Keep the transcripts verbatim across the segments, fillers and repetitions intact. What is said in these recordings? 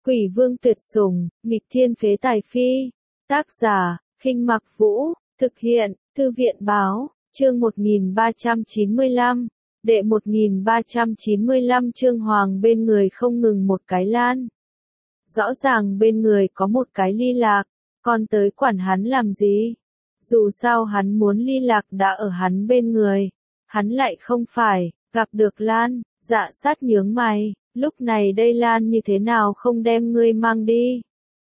Quỷ vương tuyệt sủng, nghịch thiên phế tài phi. Tác giả, Khinh Mặc Vũ, thực hiện, Thư viện báo, chương một nghìn ba trăm chín mươi lăm, đệ một nghìn ba trăm chín mươi lăm chương Hoàng bên người không ngừng một cái lan. Rõ ràng bên người có một cái ly lạc, còn tới quản hắn làm gì? Dù sao hắn muốn ly lạc đã ở hắn bên người, hắn lại không phải, gặp được Lan, Dạ Sát nhướng mày, lúc này đây Lan như thế nào không đem ngươi mang đi?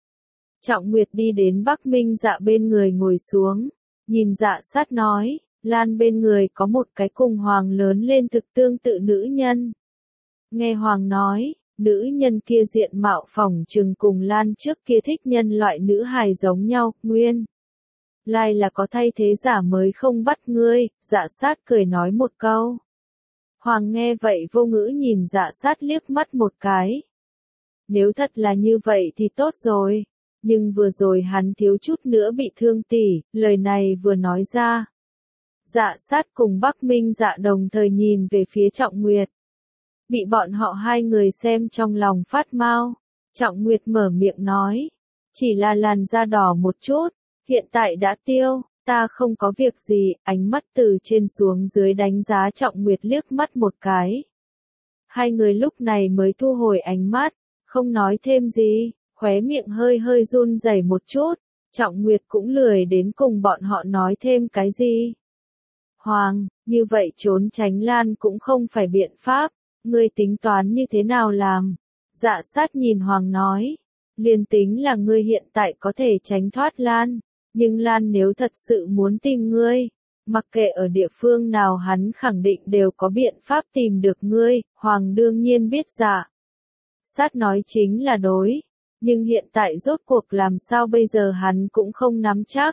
Trọng Nguyệt đi đến Bắc Minh Dạ bên người ngồi xuống, nhìn Dạ Sát nói, Lan bên người có một cái cùng Hoàng lớn lên thực tương tự nữ nhân. Nghe Hoàng nói, nữ nhân kia diện mạo phỏng chừng cùng Lan trước kia thích nhân loại nữ hài giống nhau, nguyên lai là có thay thế giả mới không bắt ngươi. Dạ Sát cười nói một câu. Hoàng nghe vậy vô ngữ nhìn Dạ Sát liếc mắt một cái. Nếu thật là như vậy thì tốt rồi, nhưng vừa rồi hắn thiếu chút nữa bị thương tỷ, lời này vừa nói ra. Dạ Sát cùng Bắc Minh Dạ đồng thời nhìn về phía Trọng Nguyệt. Bị bọn họ hai người xem trong lòng phát mau. Trọng Nguyệt mở miệng nói, chỉ là làn da đỏ một chút, hiện tại đã tiêu, ta không có việc gì. Ánh mắt từ trên xuống dưới đánh giá Trọng Nguyệt liếc mắt một cái. Hai người lúc này mới thu hồi ánh mắt, không nói thêm gì, khóe miệng hơi hơi run rẩy một chút. Trọng Nguyệt cũng lười đến cùng bọn họ nói thêm cái gì. Hoàng, như vậy trốn tránh Lan cũng không phải biện pháp, ngươi tính toán như thế nào làm? Dạ Sát nhìn Hoàng nói, liền tính là ngươi hiện tại có thể tránh thoát Lan, nhưng Lan nếu thật sự muốn tìm ngươi, mặc kệ ở địa phương nào hắn khẳng định đều có biện pháp tìm được ngươi. Hoàng đương nhiên biết Dạ Sát nói chính là đối, nhưng hiện tại rốt cuộc làm sao bây giờ hắn cũng không nắm chắc.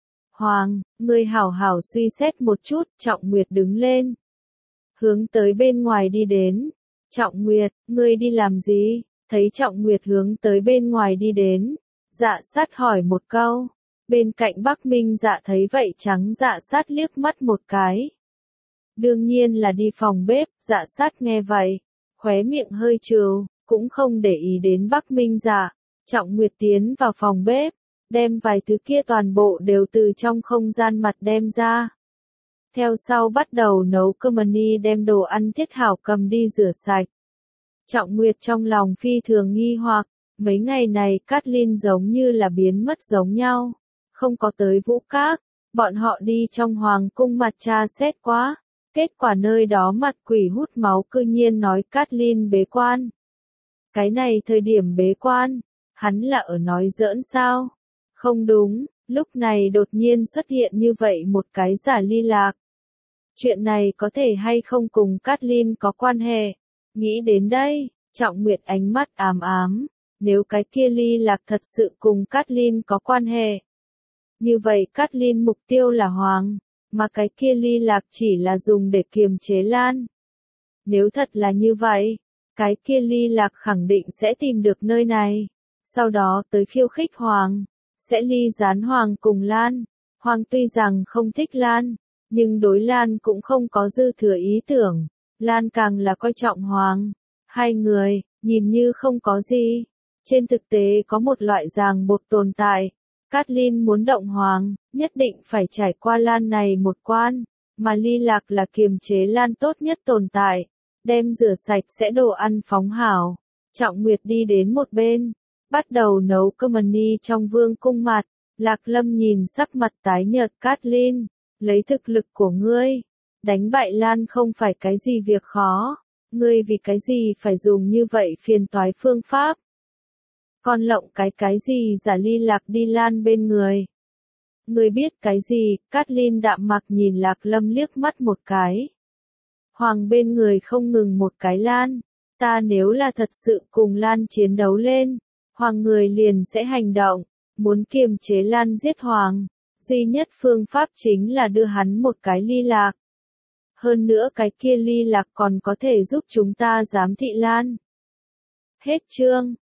Hoàng, ngươi hảo hảo suy xét một chút. Trọng Nguyệt đứng lên, hướng tới bên ngoài đi đến. Trọng Nguyệt, ngươi đi làm gì? Thấy Trọng Nguyệt hướng tới bên ngoài đi đến, Dạ Sát hỏi một câu. Bên cạnh Bắc Minh Dạ thấy vậy trắng Dạ Sát liếc mắt một cái. Đương nhiên là đi phòng bếp. Dạ Sát nghe vậy, khóe miệng hơi trừ, cũng không để ý đến Bắc Minh Dạ. Trọng Nguyệt tiến vào phòng bếp, đem vài thứ kia toàn bộ đều từ trong không gian mặt đem ra. Theo sau bắt đầu nấu cơm, ni đem đồ ăn thiết hảo cầm đi rửa sạch. Trọng Nguyệt trong lòng phi thường nghi hoặc, mấy ngày này Cát-Linh giống như là biến mất giống nhau, không có tới Vũ Các, bọn họ đi trong hoàng cung mặt tra xét quá, kết quả nơi đó mặt quỷ hút máu cư nhiên nói Cát-Linh bế quan. Cái này thời điểm bế quan, hắn là ở nói giỡn sao? Không đúng, lúc này đột nhiên xuất hiện như vậy một cái giả ly lạc. Chuyện này có thể hay không cùng Cát-Linh có quan hệ? Nghĩ đến đây, Trọng Nguyệt ánh mắt ám ám, nếu cái kia ly lạc thật sự cùng Cát-Linh có quan hệ. Như vậy Cát-Linh mục tiêu là Hoàng, mà cái kia ly lạc chỉ là dùng để kiềm chế Lan. Nếu thật là như vậy, cái kia ly lạc khẳng định sẽ tìm được nơi này, sau đó tới khiêu khích Hoàng, sẽ ly gián Hoàng cùng Lan. Hoàng tuy rằng không thích Lan, nhưng đối Lan cũng không có dư thừa ý tưởng, Lan càng là coi trọng Hoàng. Hai người, nhìn như không có gì, trên thực tế có một loại ràng buộc tồn tại. Cát-Linh muốn động Hoàng, nhất định phải trải qua Lan này một quan, mà ly lạc là kiềm chế Lan tốt nhất tồn tại. Đem rửa sạch sẽ đồ ăn phóng hảo, Trọng Nguyệt đi đến một bên, bắt đầu nấu cơm ni trong vương cung mặt. Lạc Lâm nhìn sắc mặt tái nhợt Cát-Linh, lấy thực lực của ngươi, đánh bại Lan không phải cái gì việc khó, ngươi vì cái gì phải dùng như vậy phiền toái phương pháp. Con lộng cái cái gì giả ly lạc đi Lan bên người. Ngươi biết cái gì? Cát-Linh đạm mặc nhìn Lạc Lâm liếc mắt một cái. Hoàng bên người không ngừng một cái Lan, ta nếu là thật sự cùng Lan chiến đấu lên, Hoàng người liền sẽ hành động, muốn kiềm chế Lan giết Hoàng, duy nhất phương pháp chính là đưa hắn một cái ly lạc. Hơn nữa cái kia ly lạc còn có thể giúp chúng ta giám thị Lan. Hết chương.